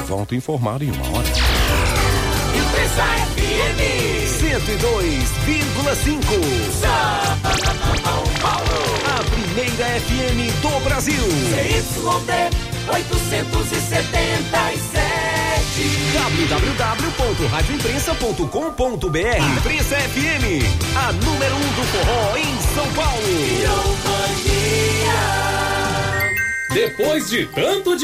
volto informado em 1 hora. Empresa FM 102,5. São Paulo. A primeira FM do Brasil. ZYD 877. www.radioimprensa.com.br. Imprensa FM, a número 1 do forró em São Paulo. Virou mania. Depois de tanto